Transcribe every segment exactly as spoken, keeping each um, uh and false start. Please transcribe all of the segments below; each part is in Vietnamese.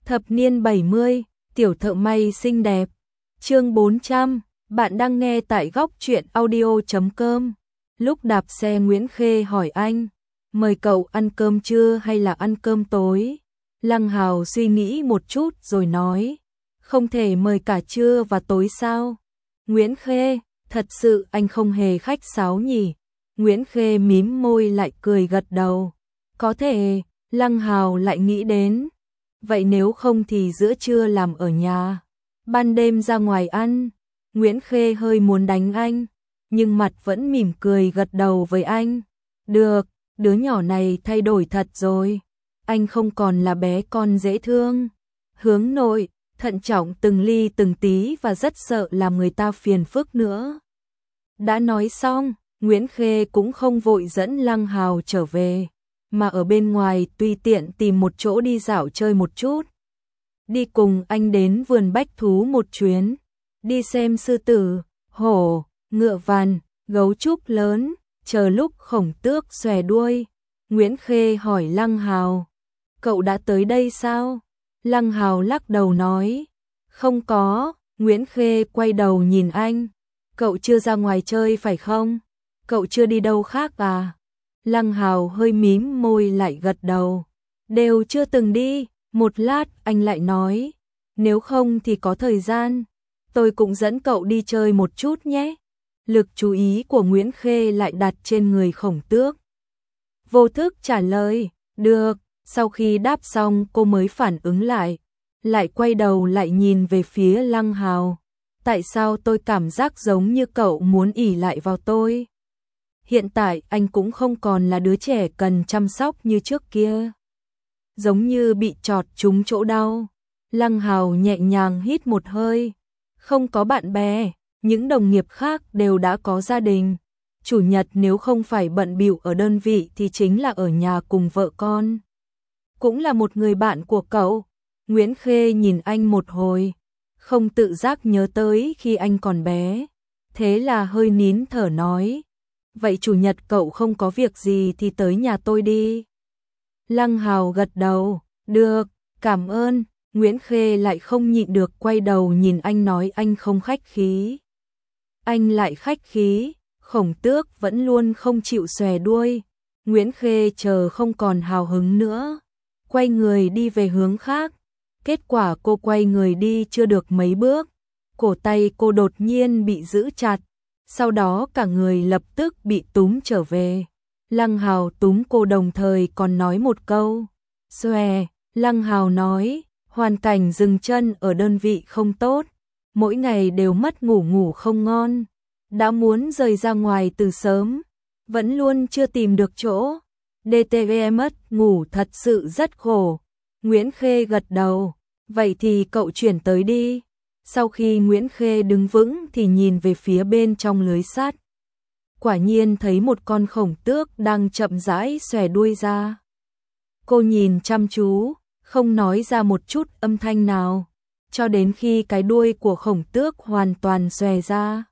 Thập niên bảy mươi, tiểu thợ may xinh đẹp. Chương bốn trăm, bạn đang nghe tại góc truyện audio chấm com. Lúc đạp xe Nguyễn Khê hỏi anh, mời cậu ăn cơm trưa hay là ăn cơm tối? Lăng Hào suy nghĩ một chút rồi nói, không thể mời cả trưa và tối sao? Nguyễn Khê, thật sự anh không hề khách sáo nhỉ? Nguyễn Khê mím môi lại cười gật đầu. Có thể, Lăng Hào lại nghĩ đến. Vậy nếu không thì giữa trưa làm ở nhà, ban đêm ra ngoài ăn. Nguyễn Khê hơi muốn đánh anh, nhưng mặt vẫn mỉm cười gật đầu với anh. Được, đứa nhỏ này thay đổi thật rồi. Anh không còn là bé con dễ thương, hướng nội, thận trọng từng ly từng tí và rất sợ làm người ta phiền phức nữa. Đã nói xong, Nguyễn Khê cũng không vội dẫn Lăng Hào trở về, mà ở bên ngoài tùy tiện tìm một chỗ đi dạo chơi một chút. Đi cùng anh đến vườn bách thú một chuyến, đi xem sư tử, hổ, ngựa vằn, gấu trúc lớn, chờ lúc khổng tước xòe đuôi. Nguyễn Khê hỏi Lăng Hào, cậu đã tới đây sao? Lăng Hào lắc đầu nói, không có. Nguyễn Khê quay đầu nhìn anh, cậu chưa ra ngoài chơi phải không? Cậu chưa đi đâu khác à? Lăng Hào hơi mím môi lại gật đầu, đều chưa từng đi. Một lát anh lại nói, nếu không thì có thời gian, tôi cũng dẫn cậu đi chơi một chút nhé. Lực chú ý của Nguyễn Khê lại đặt trên người khổng tước. Vô thức trả lời, được. Sau khi đáp xong cô mới phản ứng lại, lại quay đầu lại nhìn về phía Lăng Hào. Tại sao tôi cảm giác giống như cậu muốn ỷ lại vào tôi? Hiện tại anh cũng không còn là đứa trẻ cần chăm sóc như trước kia. Giống như bị chọt trúng chỗ đau. Lăng Hào nhẹ nhàng hít một hơi. Không có bạn bè, những đồng nghiệp khác đều đã có gia đình. Chủ nhật nếu không phải bận bịu ở đơn vị thì chính là ở nhà cùng vợ con. Cũng là một người bạn của cậu. Nguyễn Khê nhìn anh một hồi, không tự giác nhớ tới khi anh còn bé. Thế là hơi nín thở nói, vậy chủ nhật cậu không có việc gì thì tới nhà tôi đi. Lăng Hào gật đầu, được, cảm ơn. Nguyễn Khê lại không nhịn được quay đầu nhìn anh nói anh không khách khí. Anh lại khách khí, khổng tước vẫn luôn không chịu xòe đuôi. Nguyễn Khê chờ không còn hào hứng nữa, quay người đi về hướng khác. Kết quả cô quay người đi chưa được mấy bước, cổ tay cô đột nhiên bị giữ chặt, sau đó cả người lập tức bị túm trở về. Lăng Hào túm cô đồng thời còn nói một câu, xòe. Lăng Hào nói, hoàn cảnh dừng chân ở đơn vị không tốt, mỗi ngày đều mất ngủ ngủ không ngon, đã muốn rời ra ngoài từ sớm, vẫn luôn chưa tìm được chỗ. đê tê giê mất ngủ thật sự rất khổ. Nguyễn Khê gật đầu, vậy thì cậu chuyển tới đi. Sau khi Nguyễn Khê đứng vững thì nhìn về phía bên trong lưới sắt. Quả nhiên thấy một con khổng tước đang chậm rãi xòe đuôi ra. Cô nhìn chăm chú, không nói ra một chút âm thanh nào, cho đến khi cái đuôi của khổng tước hoàn toàn xòe ra,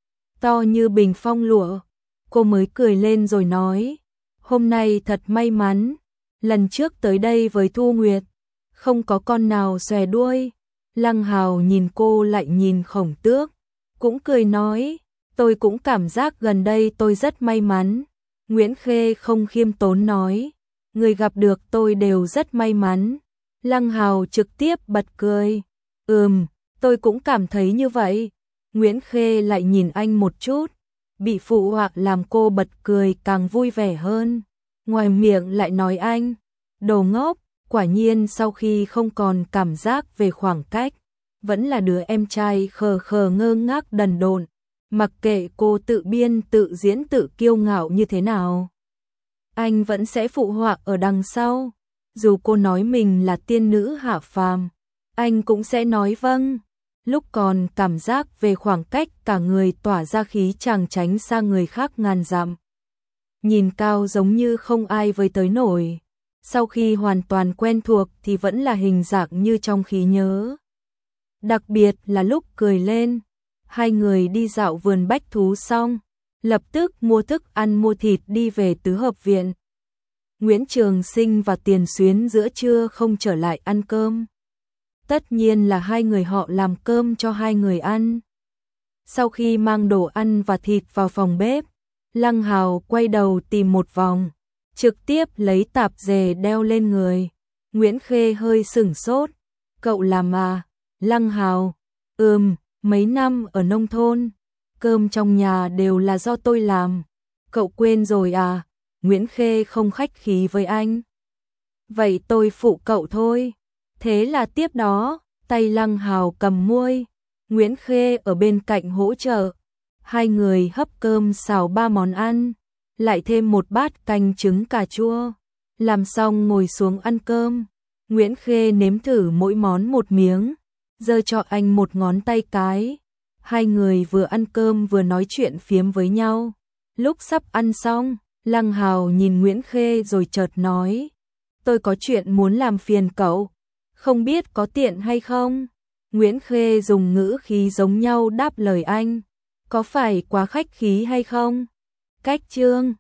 to như bình phong lụa, cô mới cười lên rồi nói, hôm nay thật may mắn, lần trước tới đây với Thu Nguyệt, không có con nào xòe đuôi. Lăng Hào nhìn cô lại nhìn khổng tước, cũng cười nói, tôi cũng cảm giác gần đây tôi rất may mắn. Nguyễn Khê không khiêm tốn nói, người gặp được tôi đều rất may mắn. Lăng Hào trực tiếp bật cười, ừm, tôi cũng cảm thấy như vậy. Nguyễn Khê lại nhìn anh một chút, bị phụ họa làm cô bật cười càng vui vẻ hơn. Ngoài miệng lại nói anh, đồ ngốc. Quả nhiên sau khi không còn cảm giác về khoảng cách, vẫn là đứa em trai khờ khờ ngơ ngác đần độn, mặc kệ cô tự biên tự diễn tự kiêu ngạo như thế nào. Anh vẫn sẽ phụ họa ở đằng sau, dù cô nói mình là tiên nữ hạ phàm, anh cũng sẽ nói vâng. Lúc còn cảm giác về khoảng cách cả người tỏa ra khí chàng tránh sang người khác ngàn dặm. Nhìn cao giống như không ai với tới nổi. Sau khi hoàn toàn quen thuộc thì vẫn là hình dạng như trong trí nhớ. Đặc biệt là lúc cười lên, hai người đi dạo vườn bách thú xong, lập tức mua thức ăn mua thịt đi về tứ hợp viện. Nguyễn Trường Sinh và Tiền Xuyến giữa trưa không trở lại ăn cơm, tất nhiên là hai người họ làm cơm cho hai người ăn. Sau khi mang đồ ăn và thịt vào phòng bếp, Lăng Hào quay đầu tìm một vòng, trực tiếp lấy tạp dề đeo lên người. Nguyễn Khê hơi sửng sốt, cậu làm à? Lăng Hào, ừm, mấy năm ở nông thôn, cơm trong nhà đều là do tôi làm. Cậu quên rồi à? Nguyễn Khê không khách khí với anh. Vậy tôi phụ cậu thôi. Thế là tiếp đó, tay Lăng Hào cầm muôi, Nguyễn Khê ở bên cạnh hỗ trợ. Hai người hấp cơm xào ba món ăn, lại thêm một bát canh trứng cà chua. Làm xong ngồi xuống ăn cơm, Nguyễn Khê nếm thử mỗi món một miếng, giơ cho anh một ngón tay cái. Hai người vừa ăn cơm vừa nói chuyện phiếm với nhau. Lúc sắp ăn xong, Lăng Hào nhìn Nguyễn Khê rồi chợt nói, tôi có chuyện muốn làm phiền cậu, không biết có tiện hay không? Nguyễn Khê dùng ngữ khí giống nhau đáp lời anh, có phải quá khách khí hay không? Cách chương